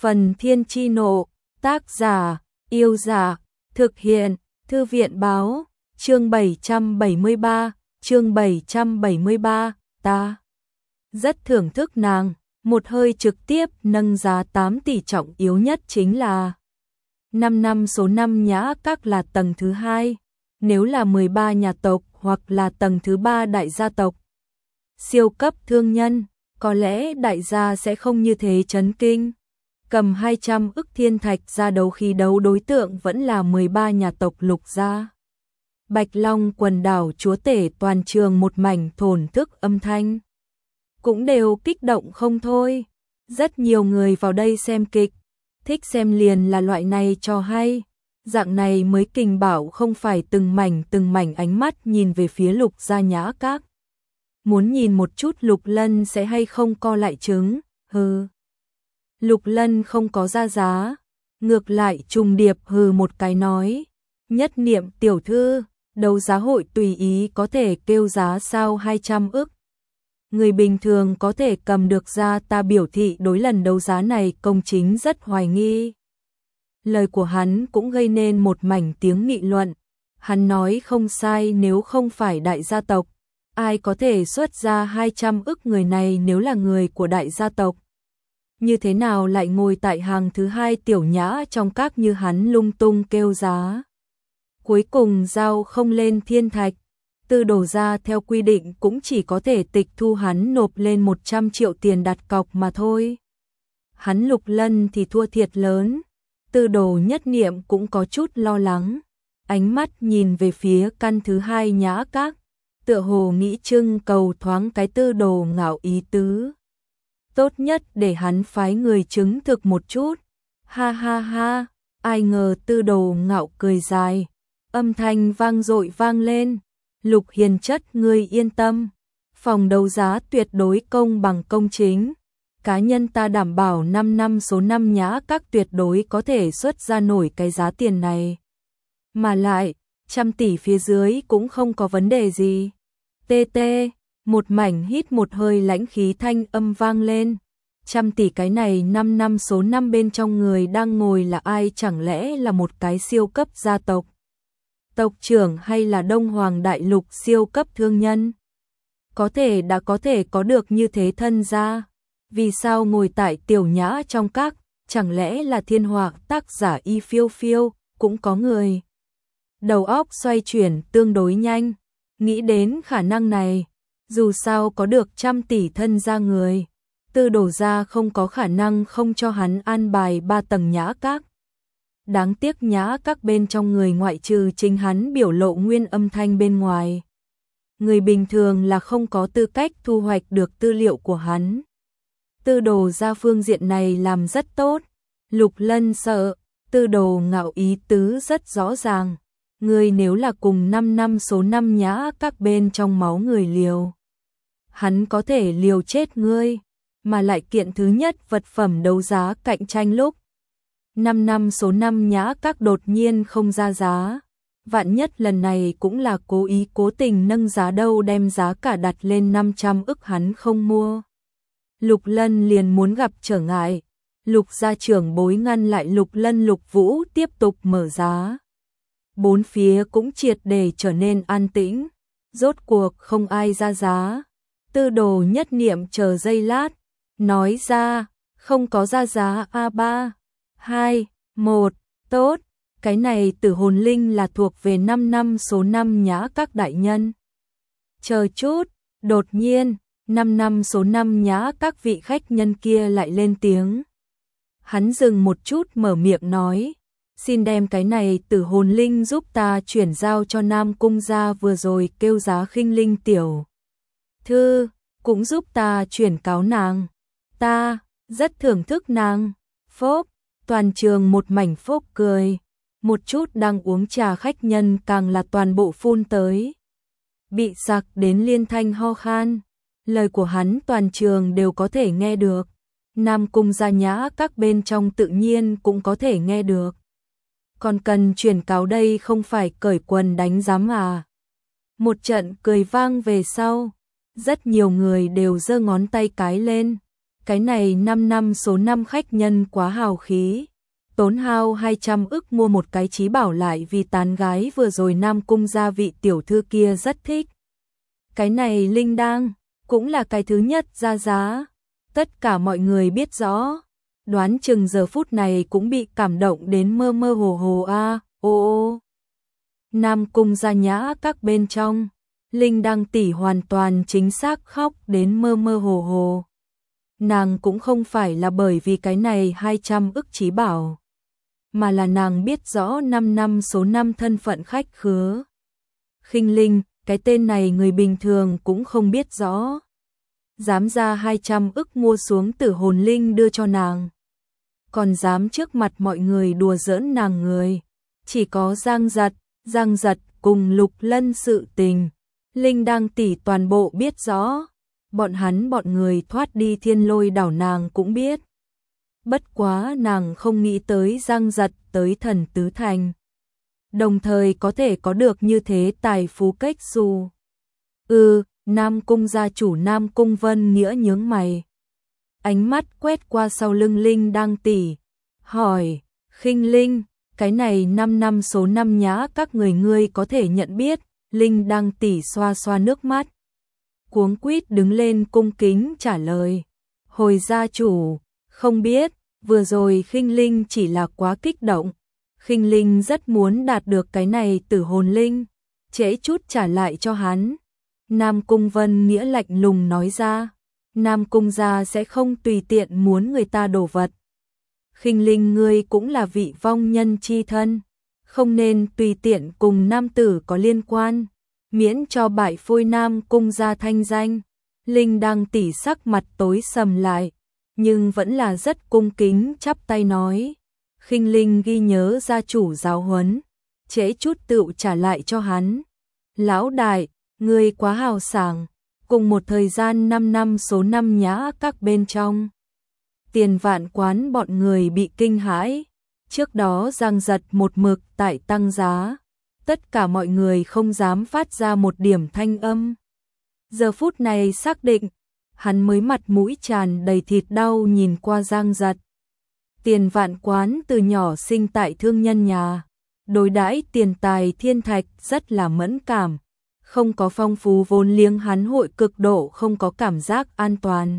Phần Thiên Chi Nộ, tác giả, Yêu Giả, thực hiện, Thư viện Báo, chương 773, ta rất thưởng thức nàng, một hơi trực tiếp nâng giá 8 tỷ trọng yếu nhất chính là 5 năm số 5 Nhã Các là tầng thứ 2, nếu là 13 nhà tộc hoặc là tầng thứ 3 đại gia tộc. Siêu cấp thương nhân, có lẽ đại gia sẽ không như thế chấn kinh. Cầm 200 ức thiên thạch ra đấu khí đấu đối tượng vẫn là 13 nhà tộc Lục gia. Bạch Long quần đảo chúa tể toàn trường một mảnh thổn thức âm thanh. Cũng đều kích động không thôi. Rất nhiều người vào đây xem kịch, thích xem liền là loại này cho hay. Dạng này mới kinh bảo, không phải từng mảnh ánh mắt nhìn về phía Lục gia Nhã Các. Muốn nhìn một chút Lục Lân sẽ hay không co lại trứng, hừ. Lục Lân không có ra giá, ngược lại trùng điệp hừ một cái nói, Nhất Niệm tiểu thư, đấu giá hội tùy ý có thể kêu giá sao 200 ức. Người bình thường có thể cầm được ra, ta biểu thị đối lần đấu giá này công chính rất hoài nghi. Lời của hắn cũng gây nên một mảnh tiếng nghị luận. Hắn nói không sai, nếu không phải đại gia tộc, ai có thể xuất ra 200 ức, người này nếu là người của đại gia tộc. Như thế nào lại ngồi tại hàng thứ 2 tiểu nhã trong các như hắn lung tung kêu giá. Cuối cùng giao không lên thiên thạch, Tư Đồ gia theo quy định cũng chỉ có thể tịch thu hắn nộp lên 100 triệu tiền đặt cọc mà thôi. Hắn Lục Lân thì thua thiệt lớn. Tư Đồ Nhất Niệm cũng có chút lo lắng, ánh mắt nhìn về phía căn thứ 2 Nhã Các, tựa hồ nghĩ trưng cầu thoáng cái Tư Đồ Ngạo ý tứ. Tốt nhất để hắn phái người chứng thực một chút. Ha ha ha, ai ngờ Tư Đồ Ngạo cười dài, âm thanh vang dội vang lên. Lục Hiền chất, ngươi yên tâm, phòng đấu giá tuyệt đối công bằng công chính. Cá nhân ta đảm bảo 5 năm số 5 Nhã Các tuyệt đối có thể xuất ra nổi cái giá tiền này. Mà lại, 100 tỷ phía dưới cũng không có vấn đề gì. TT, một mảnh hít một hơi lãnh khí thanh âm vang lên. 100 tỷ cái này 5 năm số 5 bên trong người đang ngồi là ai, chẳng lẽ là một cái siêu cấp gia tộc? Tộc trưởng hay là Đông Hoàng Đại Lục siêu cấp thương nhân? Có thể đã có thể có được như thế thân gia. Vì sao ngồi tại tiểu nhã trong các, chẳng lẽ là thiên họa tác giả Y Phiêu Phiêu, cũng có người. Đầu óc xoay chuyển tương đối nhanh, nghĩ đến khả năng này, dù sao có được 100 tỷ thân gia người, Tư Đồ gia không có khả năng không cho hắn an bài 3 tầng Nhã Các. Đáng tiếc Nhã Các bên trong người ngoại trừ chính hắn biểu lộ nguyên âm thanh bên ngoài, người bình thường là không có tư cách thu hoạch được tư liệu của hắn. Tư Đồ gia phương diện này làm rất tốt. Lục Lân sợ, Tư Đồ Ngạo ý tứ rất rõ ràng. Ngươi nếu là cùng 5 năm số 5 Nhã Các bên trong máu người liều, hắn có thể liều chết ngươi, mà lại kiện thứ nhất vật phẩm đấu giá cạnh tranh lúc 5 năm số 5 Nhã Các đột nhiên không ra giá. Vạn nhất lần này cũng là cố ý cố tình nâng giá đâu, đem giá cả đặt lên 500 ức hắn không mua. Lục Lân liền muốn gặp trở ngại. Lục gia trưởng bối ngăn lại Lục Lân. Lục Vũ tiếp tục mở giá. Bốn phía cũng triệt để trở nên an tĩnh. Rốt cuộc không ai ra giá. Tư Đồ Nhất Niệm chờ giây lát, nói ra, không có ra giá. A3, 2, 1, tốt, cái này Tử Hồn Linh là thuộc về 5 năm số 5 Nhã Các đại nhân. Chờ chút, đột nhiên 5 năm số 5 Nhã Các vị khách nhân kia lại lên tiếng. Hắn dừng một chút mở miệng nói, xin đem cái này Tử Hồn Linh giúp ta chuyển giao cho Nam Cung gia vừa rồi kêu giá khinh linh tiểu thư, cũng giúp ta chuyển cáo nàng. Ta rất thưởng thức nàng. Phốp, toàn trường một mảnh phốp cười. Một chút đang uống trà khách nhân càng là toàn bộ phun tới. Bị sặc đến liên thanh ho khan. Lời của hắn toàn trường đều có thể nghe được. Nam Cung gia Nhã Các bên trong tự nhiên cũng có thể nghe được. Còn cần chuyển cáo đây không phải cởi quần đánh giám à. Một trận cười vang về sau, rất nhiều người đều giơ ngón tay cái lên. cái này 5 năm số 5 khách nhân quá hào khí. Tốn hao 200 ức mua một cái trí bảo lại vì tán gái vừa rồi Nam Cung gia vị tiểu thư kia rất thích. Cái này linh đăng, cũng là cái thứ nhất ra giá. Tất cả mọi người biết rõ, đoán chừng giờ phút này cũng bị cảm động đến mơ mơ hồ hồ ô. Nam Cung gia nhã các bên trong, linh đăng tỷ hoàn toàn chính xác khóc đến mơ mơ hồ hồ. Nàng cũng không phải là bởi vì cái này 200 ức trí bảo, mà là nàng biết rõ 5 năm số 5 thân phận khách khứa. Khinh Linh, cái tên này người bình thường cũng không biết rõ. Dám ra 200 ức mua xuống tử hồn linh đưa cho nàng. Còn dám trước mặt mọi người đùa giỡn nàng người. Chỉ có Giang Giật cùng Lục Lân sự tình. Linh Đăng tỷ toàn bộ biết rõ. Bọn người thoát đi Thiên Lôi đảo nàng cũng biết. Bất quá nàng không nghĩ tới Giang Giật tới Thần Tứ Thành. Đồng thời có thể có được như thế tài phú cách xù. Nam Cung gia chủ Nam Cung Vân Nghĩa nhướng mày. Ánh mắt quét qua sau lưng Linh Đăng tỷ, hỏi, Khinh Linh, cái này 5 năm số 5 nhã các ngươi có thể nhận biết. Linh Đăng tỷ xoa xoa nước mắt, cuống quýt đứng lên cung kính trả lời. Hồi gia chủ, không biết, vừa rồi Khinh Linh chỉ là quá kích động. Khinh Linh rất muốn đạt được cái này tử hồn linh, trễ chút trả lại cho hắn. Nam Cung Vân Nghĩa lạnh lùng nói ra, Nam Cung gia sẽ không tùy tiện muốn người ta đổ vật. Khinh Linh ngươi cũng là vị vong nhân chi thân, không nên tùy tiện cùng nam tử có liên quan, miễn cho bại phôi Nam Cung gia thanh danh. Linh Đăng tỷ sắc mặt tối sầm lại, nhưng vẫn là rất cung kính chắp tay nói, Khinh Linh ghi nhớ gia chủ giáo huấn, trễ chút tựu trả lại cho hắn. Lão đại, ngươi quá hào sảng. Cùng một thời gian 5 năm số 5 nhã các bên trong, Tiền Vạn quán bọn người bị kinh hãi. Trước đó Giang Giật một mực tại tăng giá, tất cả mọi người không dám phát ra một điểm thanh âm. Giờ phút này xác định, hắn mới mặt mũi tràn đầy thịt đau nhìn qua Giang Giật. Tiền Vạn quán từ nhỏ sinh tại thương nhân nhà, đối đãi tiền tài thiên thạch rất là mẫn cảm. Không có phong phú vốn liếng hắn hội cực độ không có cảm giác an toàn.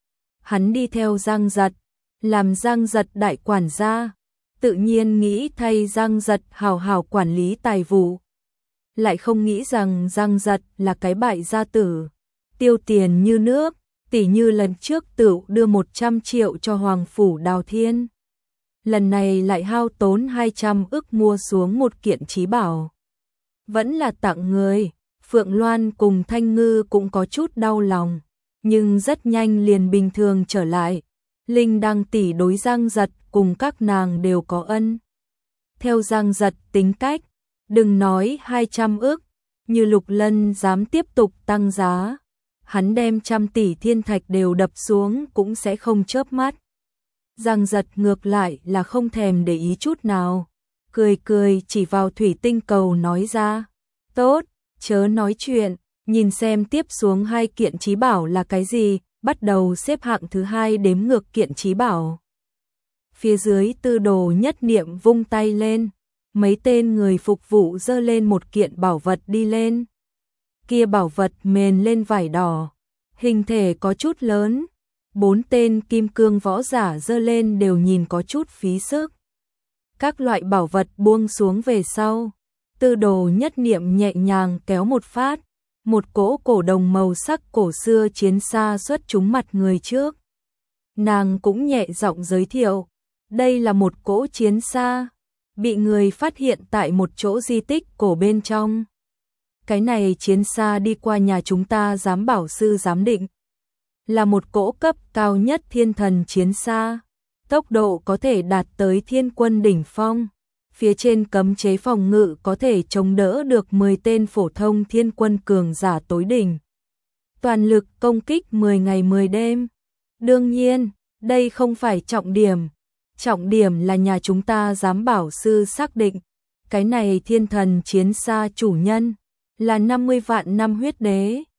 Hắn đi theo Giang Giật, làm Giang Giật đại quản gia, tự nhiên nghĩ thay Giang Giật hào hào quản lý tài vụ. Lại không nghĩ rằng Giang Giật là cái bại gia tử, tiêu tiền như nước, tỉ như lần trước tựu đưa 100 triệu cho Hoàng Phủ Đào Thiên. Lần này lại hao tốn 200 ức mua xuống một kiện trí bảo. Vẫn là tặng người. Phượng Loan cùng Thanh Ngư cũng có chút đau lòng, nhưng rất nhanh liền bình thường trở lại. Linh Đăng tỷ đối Giang Giật cùng các nàng đều có ân. Theo Giang Giật tính cách, đừng nói 200 ức, như Lục Lân dám tiếp tục tăng giá, hắn đem 100 tỷ thiên thạch đều đập xuống cũng sẽ không chớp mắt. Giang Giật ngược lại là không thèm để ý chút nào, cười cười chỉ vào thủy tinh cầu nói ra, tốt. Chớ nói chuyện, nhìn xem tiếp xuống 2 kiện trí bảo là cái gì, bắt đầu xếp hạng thứ 2 đếm ngược kiện trí bảo. Phía dưới Tư Đồ Nhất Niệm vung tay lên, mấy tên người phục vụ dơ lên một kiện bảo vật đi lên. Kia bảo vật mền lên vải đỏ, hình thể có chút lớn, 4 tên kim cương võ giả dơ lên đều nhìn có chút phí sức. Các loại bảo vật buông xuống về sau. Tư Đồ Nhất Niệm nhẹ nhàng kéo một phát, một cỗ cổ đồng màu sắc cổ xưa chiến xa xuất trúng mặt người trước. Nàng cũng nhẹ giọng giới thiệu, đây là một cỗ chiến xa, bị người phát hiện tại một chỗ di tích cổ bên trong. Cái này chiến xa đi qua nhà chúng ta giám bảo sư giám định, là một cỗ cấp cao nhất thiên thần chiến xa, tốc độ có thể đạt tới thiên quân đỉnh phong. Phía trên cấm chế phòng ngự có thể chống đỡ được 10 tên phổ thông thiên quân cường giả tối đỉnh. Toàn lực công kích 10 ngày 10 đêm. Đương nhiên, đây không phải trọng điểm. Trọng điểm là nhà chúng ta giám bảo sư xác định. Cái này thiên thần chiến xa chủ nhân là 50 vạn năm huyết đế.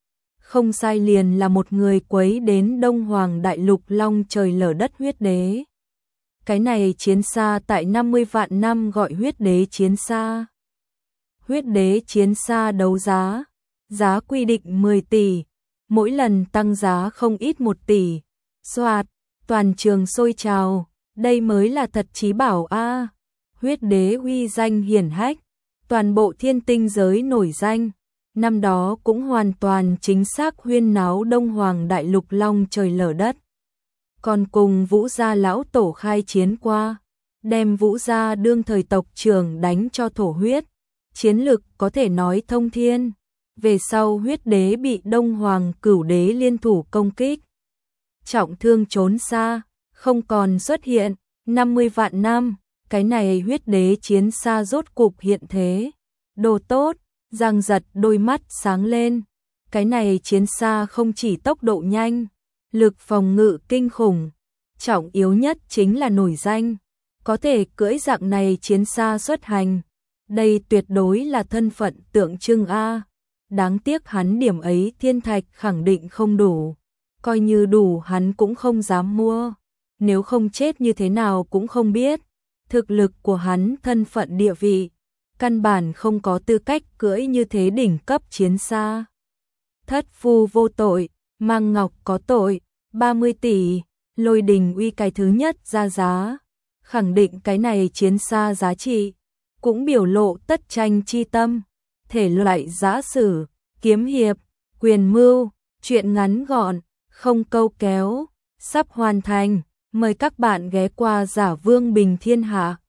không sai liền là một người quấy đến Đông Hoàng đại lục long trời lở đất huyết đế. Cái này chiến xa tại 50 vạn năm gọi huyết đế chiến xa. Huyết đế chiến xa đấu giá, giá quy định 10 tỷ, mỗi lần tăng giá không ít 1 tỷ. Soạt, toàn trường sôi trào, đây mới là thật chí bảo a. Huyết đế uy danh hiển hách, toàn bộ thiên tinh giới nổi danh. Năm đó cũng hoàn toàn chính xác huyên náo Đông Hoàng đại lục long trời lở đất. Còn cùng Vũ gia lão tổ khai chiến qua, đem Vũ gia đương thời tộc trưởng đánh cho thổ huyết, chiến lực có thể nói thông thiên. Về sau huyết đế bị Đông Hoàng cửu đế liên thủ công kích, trọng thương trốn xa, không còn xuất hiện. 50 vạn năm, cái này huyết đế chiến xa rốt cục hiện thế. Đồ tốt, Giang Giật đôi mắt sáng lên. Cái này chiến xa không chỉ tốc độ nhanh, lực phòng ngự kinh khủng, trọng yếu nhất chính là nổi danh. Có thể cưỡi dạng này chiến xa xuất hành, đây tuyệt đối là thân phận tượng trưng a. Đáng tiếc hắn điểm ấy thiên thạch khẳng định không đủ, coi như đủ hắn cũng không dám mua, nếu không chết như thế nào cũng không biết. Thực lực của hắn, thân phận địa vị, căn bản không có tư cách cưỡi như thế đỉnh cấp chiến xa. Thất phu vô tội, Mang Ngọc có tội, 30 tỷ, Lôi Đình Uy cái thứ nhất ra giá, khẳng định cái này chiến xa giá trị, cũng biểu lộ tất tranh chi tâm. Thể loại giã sử, kiếm hiệp, quyền mưu, truyện ngắn gọn, không câu kéo, sắp hoàn thành. Mời các bạn ghé qua Giả Vương Bình Thiên Hạ.